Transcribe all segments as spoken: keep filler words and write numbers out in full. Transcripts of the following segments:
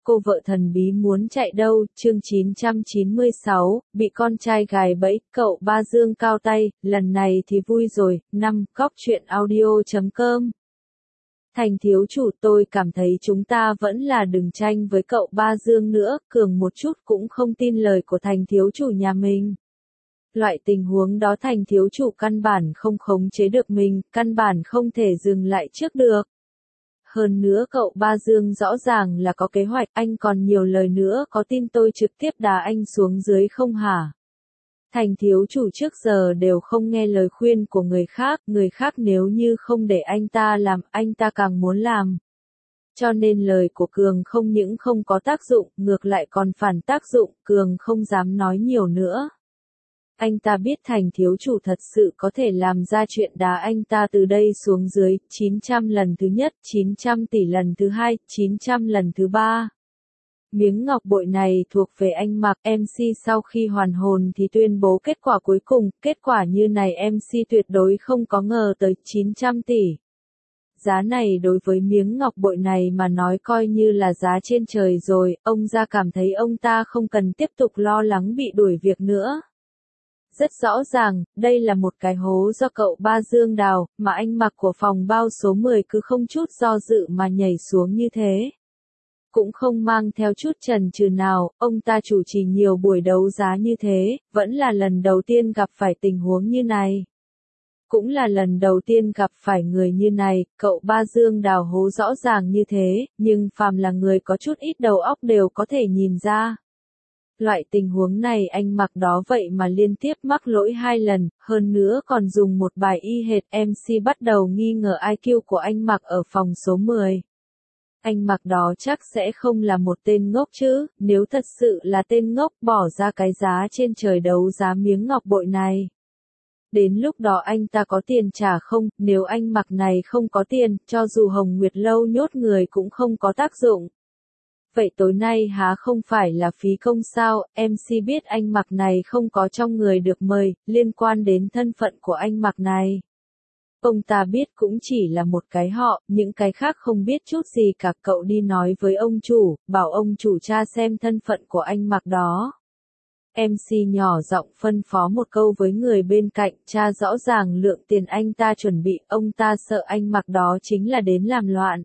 cô vợ thần bí muốn chạy đâu, chương chín trăm chín mươi sáu, bị con trai gài bẫy, cậu ba Dương cao tay, lần này thì vui rồi. Năm, Góc truyện audio chấm com. Thành thiếu chủ, tôi cảm thấy chúng ta vẫn là đừng tranh với cậu ba Dương nữa, Cường một chút cũng không tin lời của thành thiếu chủ nhà mình. Loại tình huống đó thành thiếu chủ căn bản không khống chế được mình, căn bản không thể dừng lại trước được. Hơn nữa cậu ba Dương rõ ràng là có kế hoạch, anh còn nhiều lời nữa, có tin tôi trực tiếp đá anh xuống dưới không hả? Thành thiếu chủ trước giờ đều không nghe lời khuyên của người khác, người khác nếu như không để anh ta làm, anh ta càng muốn làm. Cho nên lời của Cường không những không có tác dụng, ngược lại còn phản tác dụng, Cường không dám nói nhiều nữa. Anh ta biết thành thiếu chủ thật sự có thể làm ra chuyện đá anh ta từ đây xuống dưới, chín trăm lần thứ nhất, chín trăm tỷ lần thứ hai, chín trăm lần thứ ba. Miếng ngọc bội này thuộc về anh Mạc, em xê sau khi hoàn hồn thì tuyên bố kết quả cuối cùng, kết quả như này em xê tuyệt đối không có ngờ tới chín trăm tỷ. Giá này đối với miếng ngọc bội này mà nói coi như là giá trên trời rồi, ông ra cảm thấy ông ta không cần tiếp tục lo lắng bị đuổi việc nữa. Rất rõ ràng, đây là một cái hố do cậu ba Dương đào, mà anh Mặc của phòng bao số mười cứ không chút do dự mà nhảy xuống như thế. Cũng không mang theo chút chần chừ nào, ông ta chủ trì nhiều buổi đấu giá như thế, vẫn là lần đầu tiên gặp phải tình huống như này. Cũng là lần đầu tiên gặp phải người như này, cậu ba Dương đào hố rõ ràng như thế, nhưng phàm là người có chút ít đầu óc đều có thể nhìn ra. Loại tình huống này anh Mặc đó vậy mà liên tiếp mắc lỗi hai lần, hơn nữa còn dùng một bài y hệt, em xê bắt đầu nghi ngờ i kiu của anh Mặc ở phòng số mười. Anh Mặc đó chắc sẽ không là một tên ngốc chứ, nếu thật sự là tên ngốc bỏ ra cái giá trên trời đấu giá miếng ngọc bội này. Đến lúc đó anh ta có tiền trả không, nếu anh Mặc này không có tiền, cho dù Hồng Nguyệt Lâu nhốt người cũng không có tác dụng. Vậy tối nay há không phải là phí công sao, em xê biết anh Mặc này không có trong người được mời, liên quan đến thân phận của anh Mặc này. Ông ta biết cũng chỉ là một cái họ, những cái khác không biết chút gì cả, cậu đi nói với ông chủ, bảo ông chủ tra xem thân phận của anh Mặc đó. em xê nhỏ giọng phân phó một câu với người bên cạnh, tra rõ ràng lượng tiền anh ta chuẩn bị, ông ta sợ anh Mặc đó chính là đến làm loạn.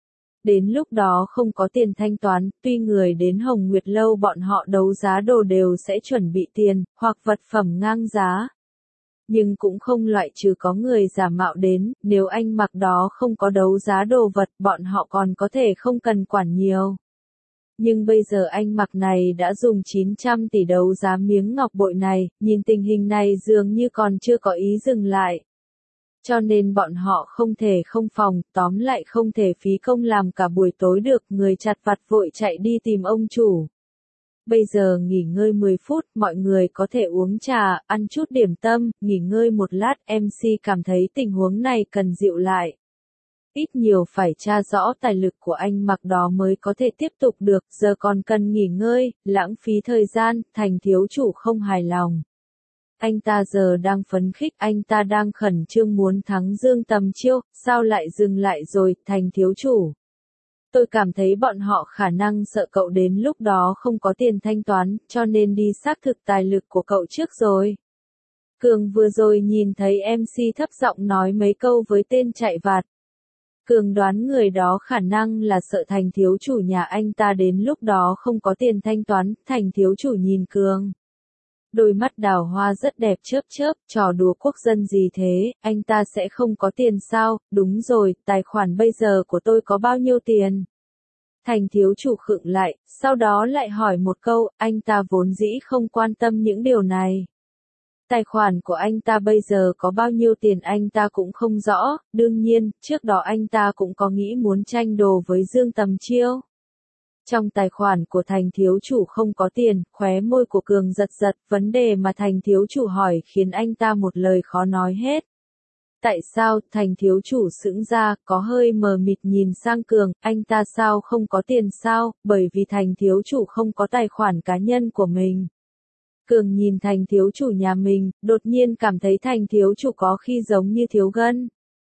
Đến lúc đó không có tiền thanh toán, tuy người đến Hồng Nguyệt Lâu bọn họ đấu giá đồ đều sẽ chuẩn bị tiền, hoặc vật phẩm ngang giá. Nhưng cũng không loại trừ có người giả mạo đến, nếu anh Mặc đó không có đấu giá đồ vật, bọn họ còn có thể không cần quản nhiều. Nhưng bây giờ anh Mặc này đã dùng chín trăm tỷ đấu giá miếng ngọc bội này, nhìn tình hình này dường như còn chưa có ý dừng lại. Cho nên bọn họ không thể không phòng, tóm lại không thể phí công làm cả buổi tối được, người chặt vặt vội chạy đi tìm ông chủ. Bây giờ nghỉ ngơi mười phút, mọi người có thể uống trà, ăn chút điểm tâm, nghỉ ngơi một lát, em xê cảm thấy tình huống này cần dịu lại. Ít nhiều phải tra rõ tài lực của anh Mặc đó mới có thể tiếp tục được, giờ còn cần nghỉ ngơi, lãng phí thời gian, thành thiếu chủ không hài lòng. Anh ta giờ đang phấn khích, anh ta đang khẩn trương muốn thắng Dương Tầm Chiêu, sao lại dừng lại rồi, thành thiếu chủ. Tôi cảm thấy bọn họ khả năng sợ cậu đến lúc đó không có tiền thanh toán, cho nên đi xác thực tài lực của cậu trước rồi. Cường vừa rồi nhìn thấy em xê thấp giọng nói mấy câu với tên chạy vặt. Cường đoán người đó khả năng là sợ thành thiếu chủ nhà anh ta đến lúc đó không có tiền thanh toán, thành thiếu chủ nhìn Cường. Đôi mắt đào hoa rất đẹp chớp chớp, trò đùa quốc dân gì thế, anh ta sẽ không có tiền sao, đúng rồi, tài khoản bây giờ của tôi có bao nhiêu tiền? Thành thiếu chủ khựng lại, sau đó lại hỏi một câu, anh ta vốn dĩ không quan tâm những điều này. Tài khoản của anh ta bây giờ có bao nhiêu tiền anh ta cũng không rõ, đương nhiên, trước đó anh ta cũng có nghĩ muốn tranh đồ với Dương Tầm Chiêu. Trong tài khoản của thành thiếu chủ không có tiền, khóe môi của Cường giật giật, vấn đề mà thành thiếu chủ hỏi khiến anh ta một lời khó nói hết. Tại sao, thành thiếu chủ sững ra, có hơi mờ mịt nhìn sang Cường, anh ta sao không có tiền sao, bởi vì thành thiếu chủ không có tài khoản cá nhân của mình. Cường nhìn thành thiếu chủ nhà mình, đột nhiên cảm thấy thành thiếu chủ có khi giống như thiếu gân.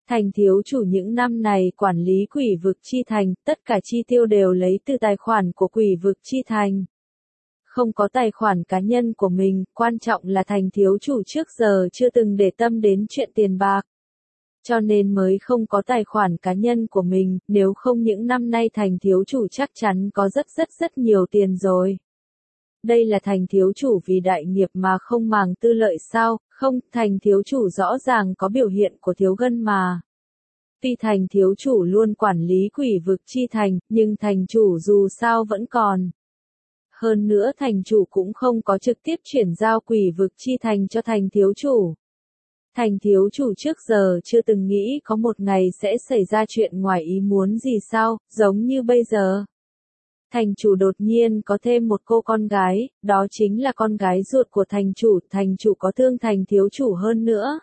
Thành thiếu chủ những năm này quản lý quỷ vực chi thành, tất cả chi tiêu đều lấy từ tài khoản của quỷ vực chi thành. Không có tài khoản cá nhân của mình, quan trọng là thành thiếu chủ trước giờ chưa từng để tâm đến chuyện tiền bạc. Cho nên mới không có tài khoản cá nhân của mình, nếu không những năm nay thành thiếu chủ chắc chắn có rất rất rất nhiều tiền rồi. Đây là thành thiếu chủ vì đại nghiệp mà không màng tư lợi sao, không, thành thiếu chủ rõ ràng có biểu hiện của thiếu gân mà. Tuy thành thiếu chủ luôn quản lý quỷ vực chi thành, nhưng thành chủ dù sao vẫn còn. Hơn nữa thành chủ cũng không có trực tiếp chuyển giao quỷ vực chi thành cho thành thiếu chủ. Thành thiếu chủ trước giờ chưa từng nghĩ có một ngày sẽ xảy ra chuyện ngoài ý muốn gì sao, giống như bây giờ. Thành chủ đột nhiên có thêm một cô con gái, đó chính là con gái ruột của thành chủ, thành chủ có thương thành thiếu chủ hơn nữa.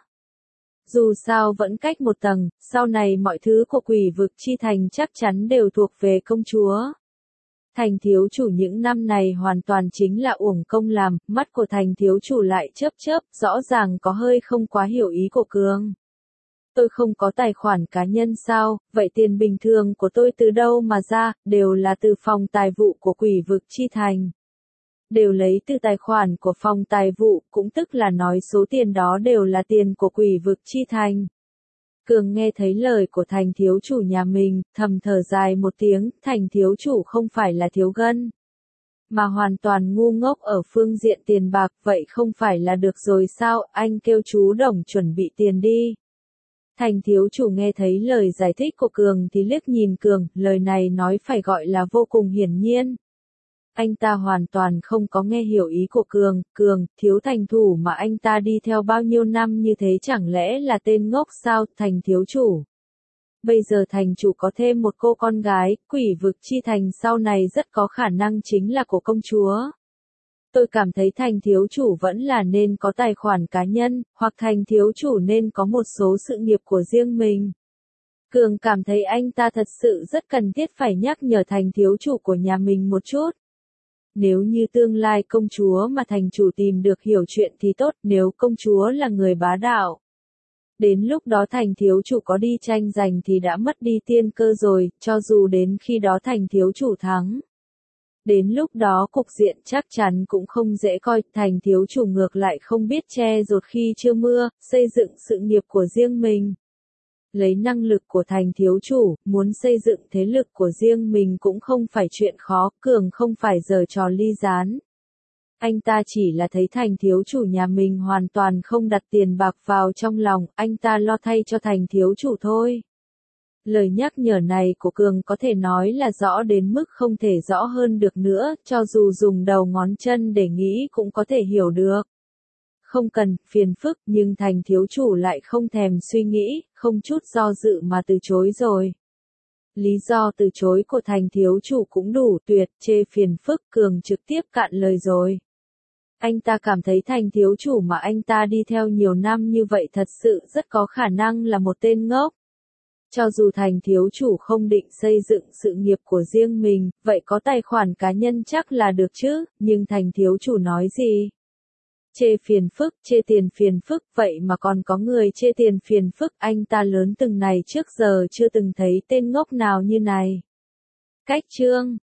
Dù sao vẫn cách một tầng, sau này mọi thứ của quỷ vực chi thành chắc chắn đều thuộc về công chúa. Thành thiếu chủ những năm này hoàn toàn chính là uổng công làm, mắt của thành thiếu chủ lại chớp chớp, rõ ràng có hơi không quá hiểu ý của Cường. Tôi không có tài khoản cá nhân sao, vậy tiền bình thường của tôi từ đâu mà ra, đều là từ phòng tài vụ của quỷ vực chi thành. Đều lấy từ tài khoản của phòng tài vụ, cũng tức là nói số tiền đó đều là tiền của quỷ vực chi thành. Cường nghe thấy lời của thành thiếu chủ nhà mình, thầm thở dài một tiếng, thành thiếu chủ không phải là thiếu gân, mà hoàn toàn ngu ngốc ở phương diện tiền bạc, vậy không phải là được rồi sao, anh kêu chú Đồng chuẩn bị tiền đi. Thành thiếu chủ nghe thấy lời giải thích của Cường thì liếc nhìn Cường, lời này nói phải gọi là vô cùng hiển nhiên. Anh ta hoàn toàn không có nghe hiểu ý của Cường, Cường, thiếu thành thủ mà anh ta đi theo bao nhiêu năm như thế chẳng lẽ là tên ngốc sao, thành thiếu chủ. Bây giờ thành chủ có thêm một cô con gái, quỷ vực chi thành sau này rất có khả năng chính là của công chúa. Tôi cảm thấy thành thiếu chủ vẫn là nên có tài khoản cá nhân, hoặc thành thiếu chủ nên có một số sự nghiệp của riêng mình. Cường cảm thấy anh ta thật sự rất cần thiết phải nhắc nhở thành thiếu chủ của nhà mình một chút. Nếu như tương lai công chúa mà thành chủ tìm được hiểu chuyện thì tốt, nếu công chúa là người bá đạo. Đến lúc đó thành thiếu chủ có đi tranh giành thì đã mất đi tiên cơ rồi, cho dù đến khi đó thành thiếu chủ thắng. Đến lúc đó cục diện chắc chắn cũng không dễ coi, thành thiếu chủ ngược lại không biết che rột khi chưa mưa, xây dựng sự nghiệp của riêng mình. Lấy năng lực của thành thiếu chủ, muốn xây dựng thế lực của riêng mình cũng không phải chuyện khó, Cường không phải giở trò ly gián. Anh ta chỉ là thấy thành thiếu chủ nhà mình hoàn toàn không đặt tiền bạc vào trong lòng, anh ta lo thay cho thành thiếu chủ thôi. Lời nhắc nhở này của Cường có thể nói là rõ đến mức không thể rõ hơn được nữa, cho dù dùng đầu ngón chân để nghĩ cũng có thể hiểu được. Không cần, phiền phức, nhưng thành thiếu chủ lại không thèm suy nghĩ, không chút do dự mà từ chối rồi. Lý do từ chối của thành thiếu chủ cũng đủ tuyệt, chê phiền phức, Cường trực tiếp cạn lời rồi. Anh ta cảm thấy thành thiếu chủ mà anh ta đi theo nhiều năm như vậy thật sự rất có khả năng là một tên ngốc. Cho dù thành thiếu chủ không định xây dựng sự nghiệp của riêng mình, vậy có tài khoản cá nhân chắc là được chứ, nhưng thành thiếu chủ nói gì? Chê phiền phức, chê tiền phiền phức, vậy mà còn có người chê tiền phiền phức, anh ta lớn từng này trước giờ chưa từng thấy tên ngốc nào như này. Cách chương